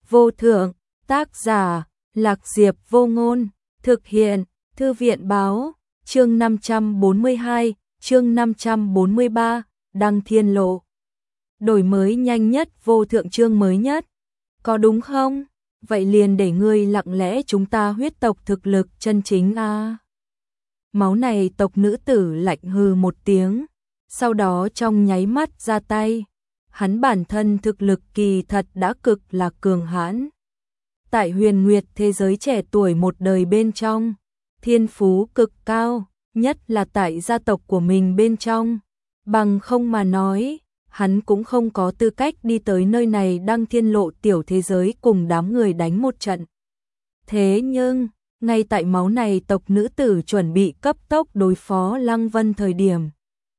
vô thượng, tác giả, Lạc Diệp Vô Ngôn, thực hiện, Thư viện báo, chương 542, chương 543, Đăng Thiên Lộ. Đổi mới nhanh nhất, vô thượng chương mới nhất. Có đúng không? Vậy liền để ngươi lặng lẽ chúng ta huyết tộc thực lực chân chính a. Máu này tộc nữ tử lạnh hừ một tiếng, sau đó trong nháy mắt ra tay. Hắn bản thân thực lực kỳ thật đã cực là cường hãn. Tại huyền nguyệt thế giới trẻ tuổi một đời bên trong, thiên phú cực cao, nhất là tại gia tộc của mình bên trong. Bằng không mà nói, hắn cũng không có tư cách đi tới nơi này Đăng Thiên Lộ tiểu thế giới cùng đám người đánh một trận. Thế nhưng, ngay tại máu này tộc nữ tử chuẩn bị cấp tốc đối phó Lăng Vân thời điểm,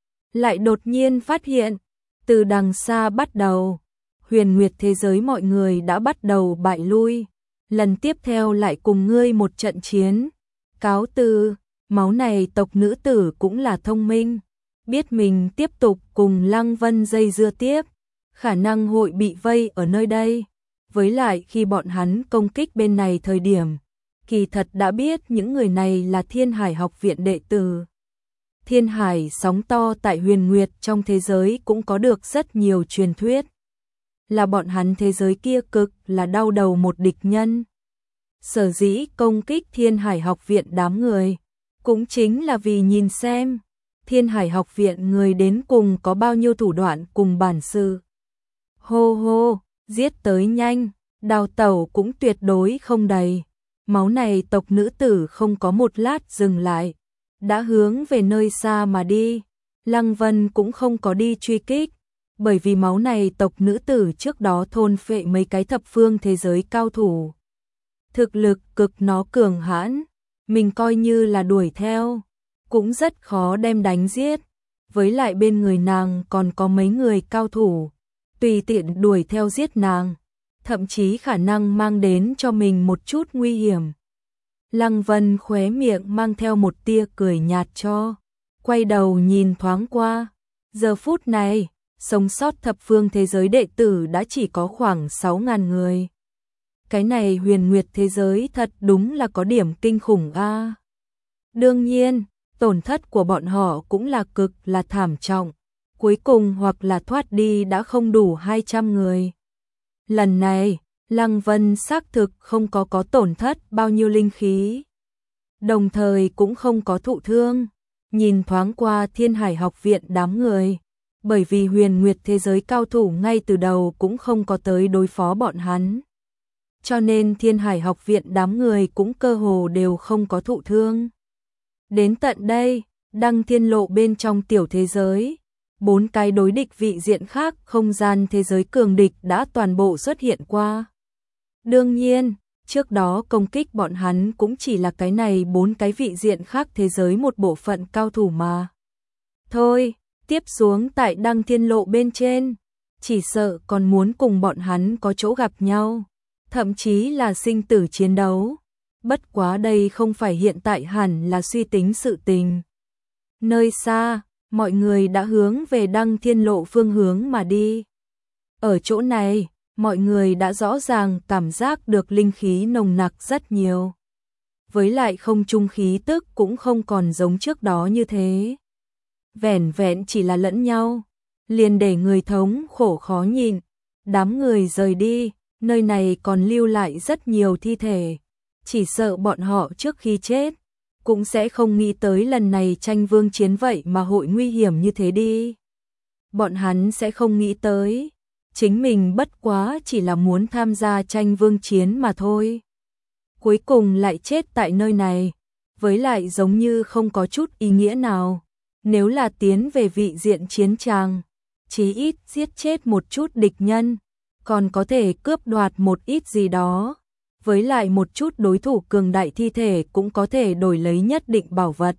lại đột nhiên phát hiện, từ đằng xa bắt đầu, huyền nguyệt thế giới mọi người đã bắt đầu bại lui. Lần tiếp theo lại cùng ngươi một trận chiến. Cáo từ, máu này tộc nữ tử cũng là thông minh. Biết mình tiếp tục cùng Lăng Vân dây dưa tiếp, khả năng hội bị vây ở nơi đây. Với lại khi bọn hắn công kích bên này thời điểm, kỳ thật đã biết những người này là Thiên Hải học viện đệ tử. Thiên Hải sóng to tại huyền nguyệt trong thế giới cũng có được rất nhiều truyền thuyết. Là bọn hắn thế giới kia cực là đau đầu một địch nhân. Sở dĩ công kích Thiên Hải học viện đám người, cũng chính là vì nhìn xem Thiên Hải học viện người đến cùng có bao nhiêu thủ đoạn cùng bản sự. Hô hô, giết tới nhanh, đào tẩu cũng tuyệt đối không đầy. Máu này tộc nữ tử không có một lát dừng lại, đã hướng về nơi xa mà đi. Lăng Vân cũng không có đi truy kích, bởi vì máu này tộc nữ tử trước đó thôn phệ mấy cái thập phương thế giới cao thủ. Thực lực cực nó cường hãn, mình coi như là đuổi theo, cũng rất khó đem đánh giết. Với lại bên người nàng còn có mấy người cao thủ, tùy tiện đuổi theo giết nàng, thậm chí khả năng mang đến cho mình một chút nguy hiểm. Lăng Vân khóe miệng mang theo một tia cười nhạt cho, quay đầu nhìn thoáng qua. Giờ phút này, sống sót thập phương thế giới đệ tử đã chỉ có khoảng 6.000 người. Cái này huyền nguyệt thế giới thật đúng là có điểm kinh khủng a. Đương nhiên, tổn thất của bọn họ cũng là cực là thảm trọng. Cuối cùng hoặc là thoát đi đã không đủ 200 người. Lần này, Lăng Vân xác thực không có tổn thất bao nhiêu linh khí. Đồng thời cũng không có thụ thương. Nhìn thoáng qua Thiên Hải học viện đám người, bởi vì huyền nguyệt thế giới cao thủ ngay từ đầu cũng không có tới đối phó bọn hắn. Cho nên Thiên Hải học viện đám người cũng cơ hồ đều không có thụ thương. Đến tận đây, Đăng Thiên Lộ bên trong tiểu thế giới, 4 cái đối địch vị diện khác không gian thế giới cường địch đã toàn bộ xuất hiện qua. Đương nhiên, trước đó công kích bọn hắn cũng chỉ là cái này 4 cái vị diện khác thế giới một bộ phận cao thủ mà. Thôi, tiếp xuống tại Đăng Thiên Lộ bên trên, chỉ sợ còn muốn cùng bọn hắn có chỗ gặp nhau, thậm chí là sinh tử chiến đấu. Bất quá đây không phải hiện tại hẳn là suy tính sự tình. Nơi xa, mọi người đã hướng về Đăng Thiên Lộ phương hướng mà đi. Ở chỗ này, mọi người đã rõ ràng cảm giác được linh khí nồng nặc rất nhiều. Với lại không trung khí tức cũng không còn giống trước đó như thế. Vẻn vẹn chỉ là lẫn nhau, liền để người thống khổ khó nhìn. Đám người rời đi, nơi này còn lưu lại rất nhiều thi thể. Chỉ sợ bọn họ trước khi chết, cũng sẽ không nghĩ tới lần này tranh vương chiến vậy mà hội nguy hiểm như thế đi. Bọn hắn sẽ không nghĩ tới, chính mình bất quá chỉ là muốn tham gia tranh vương chiến mà thôi. Cuối cùng lại chết tại nơi này, với lại giống như không có chút ý nghĩa nào. Nếu là tiến về vị diện chiến tràng, chí ít giết chết một chút địch nhân, còn có thể cướp đoạt một ít gì đó. Với lại một chút đối thủ cường đại thi thể cũng có thể đổi lấy nhất định bảo vật.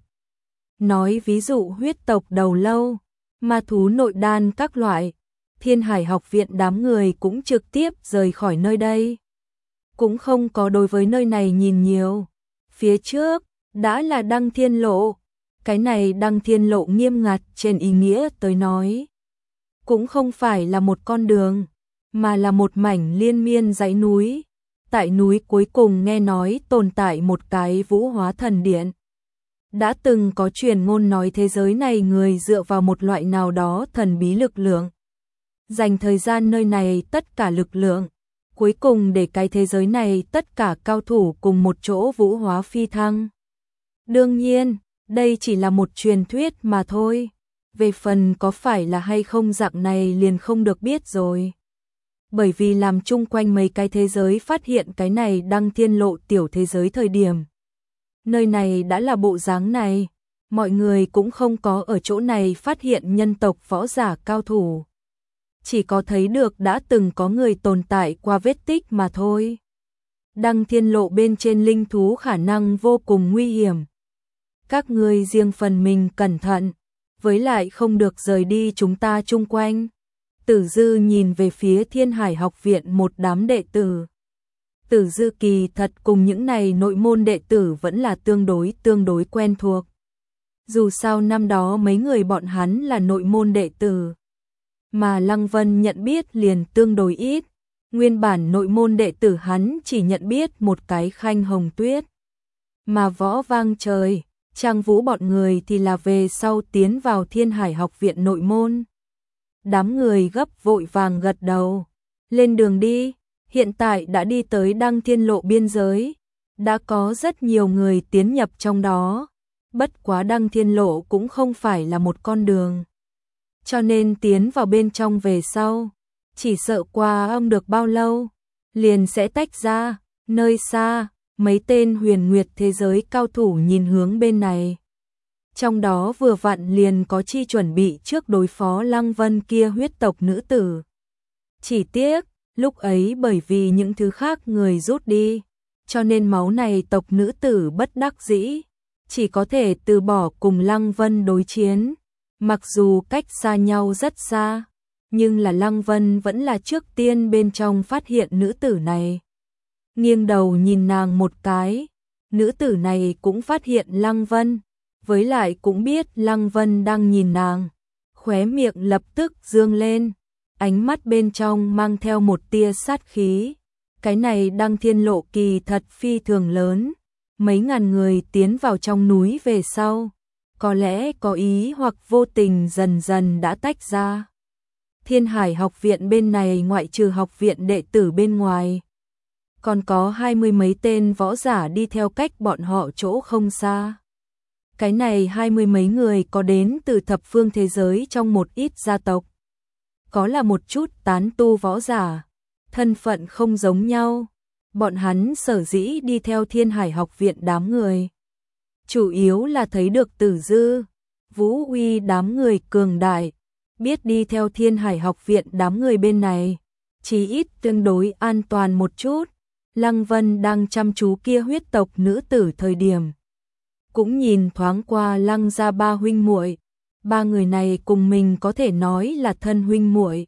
Nói ví dụ huyết tộc đầu lâu, ma thú nội đan các loại, Thiên Hải học viện đám người cũng trực tiếp rời khỏi nơi đây. Cũng không có đối với nơi này nhìn nhiều. Phía trước, đã là Đăng Thiên Lộ. Cái này Đăng Thiên Lộ nghiêm ngặt trên ý nghĩa tới nói. Cũng không phải là một con đường, mà là một mảnh liên miên dãy núi. Tại núi cuối cùng nghe nói tồn tại một cái Vũ Hóa Thần Điện. Đã từng có truyền ngôn nói thế giới này người dựa vào một loại nào đó thần bí lực lượng. Dành thời gian nơi này tất cả lực lượng, cuối cùng để cái thế giới này tất cả cao thủ cùng một chỗ vũ hóa phi thăng. Đương nhiên, đây chỉ là một truyền thuyết mà thôi. Về phần có phải là hay không dạng này liền không được biết rồi. Bởi vì làm chung quanh mấy cái thế giới phát hiện cái này Đăng Thiên Lộ tiểu thế giới thời điểm. Nơi này đã là bộ dáng này, mọi người cũng không có ở chỗ này phát hiện nhân tộc võ giả cao thủ. Chỉ có thấy được đã từng có người tồn tại qua vết tích mà thôi. Đăng Thiên Lộ bên trên linh thú khả năng vô cùng nguy hiểm. Các ngươi riêng phần mình cẩn thận, với lại không được rời đi chúng ta chung quanh. Tử Dư nhìn về phía Thiên Hải học viện một đám đệ tử. Tử Dư kỳ thật cùng những này nội môn đệ tử vẫn là tương đối quen thuộc. Dù sao năm đó mấy người bọn hắn là nội môn đệ tử, mà Lăng Vân nhận biết liền tương đối ít. Nguyên bản nội môn đệ tử hắn chỉ nhận biết một cái Khanh Hồng Tuyết. Mà Võ Vang Trời, Trang Vũ bọn người thì là về sau tiến vào Thiên Hải học viện nội môn. Đám người gấp vội vàng gật đầu. Lên đường đi, hiện tại đã đi tới Đăng Thiên Lộ biên giới. Đã có rất nhiều người tiến nhập trong đó. Bất quá Đăng Thiên Lộ cũng không phải là một con đường. Cho nên tiến vào bên trong về sau, chỉ sợ qua không được bao lâu, liền sẽ tách ra. Nơi xa, mấy tên huyền nguyệt thế giới cao thủ nhìn hướng bên này. Trong đó vừa vặn liền có chi chuẩn bị trước đối phó Lăng Vân kia huyết tộc nữ tử. Chỉ tiếc, lúc ấy bởi vì những thứ khác người rút đi, cho nên máu này tộc nữ tử bất đắc dĩ, chỉ có thể từ bỏ cùng Lăng Vân đối chiến. Mặc dù cách xa nhau rất xa, nhưng là Lăng Vân vẫn là trước tiên bên trong phát hiện nữ tử này. Nghiêng đầu nhìn nàng một cái, nữ tử này cũng phát hiện Lăng Vân, với lại cũng biết Lăng Vân đang nhìn nàng, khóe miệng lập tức dương lên, ánh mắt bên trong mang theo một tia sát khí. Cái này Đăng Thiên Lộ kỳ thật phi thường lớn, mấy ngàn người tiến vào trong núi về sau, có lẽ có ý hoặc vô tình dần dần đã tách ra. Thiên Hải học viện bên này ngoại trừ học viện đệ tử bên ngoài, còn có 20 mấy tên võ giả đi theo cách bọn họ chỗ không xa. Cái này 20 mấy người có đến từ thập phương thế giới trong một ít gia tộc. Có là một chút tán tu võ giả, thân phận không giống nhau. Bọn hắn sở dĩ đi theo Thiên Hải học viện đám người, chủ yếu là thấy được Tử Dư, Vũ Uy đám người cường đại, biết đi theo Thiên Hải học viện đám người bên này, chí ít tương đối an toàn một chút. Lăng Vân đang chăm chú kia huyết tộc nữ tử thời điểm, cũng nhìn thoáng qua Lăng gia ba huynh muội, ba người này cùng mình có thể nói là thân huynh muội.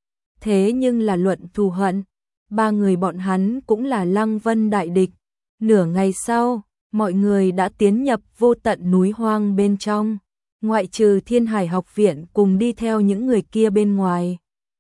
Thế nhưng là luận thù hận, ba người bọn hắn cũng là Lăng Vân đại địch. Nửa ngày sau, mọi người đã tiến nhập vô tận núi hoang bên trong, ngoại trừ Thiên Hải học viện cùng đi theo những người kia bên ngoài.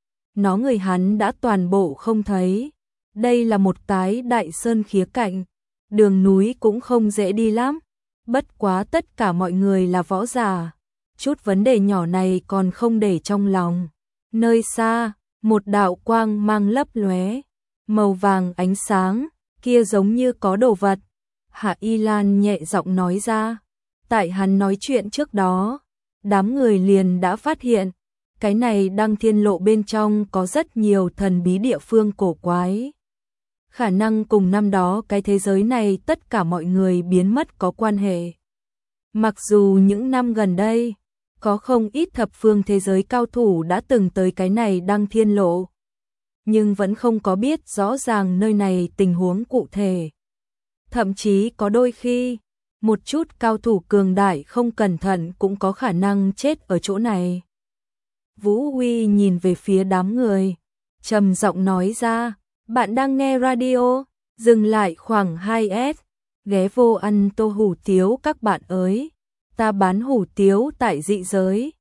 Nó người hắn đã toàn bộ không thấy. Đây là một cái đại sơn khía cạnh, đường núi cũng không dễ đi lắm. Bất quá tất cả mọi người là võ giả, chút vấn đề nhỏ này còn không để trong lòng. Nơi xa, một đạo quang mang lấp lóe, màu vàng ánh sáng, kia giống như có đồ vật. Hạ Y Lan nhẹ giọng nói ra. Tại hắn nói chuyện trước đó, đám người liền đã phát hiện, cái này Đăng Thiên Lộ bên trong có rất nhiều thần bí địa phương cổ quái. Khả năng cùng năm đó cái thế giới này tất cả mọi người biến mất có quan hệ. Mặc dù những năm gần đây, có không ít thập phương thế giới cao thủ đã từng tới cái này Đăng Thiên Lộ, nhưng vẫn không có biết rõ ràng nơi này tình huống cụ thể. Thậm chí có đôi khi, một chút cao thủ cường đại không cẩn thận cũng có khả năng chết ở chỗ này. Vũ Huy nhìn về phía đám người, trầm giọng nói ra, bạn đang nghe radio, dừng lại khoảng 2S, ghé vô ăn tô hủ tiếu các bạn ơi, ta bán hủ tiếu tại dị giới,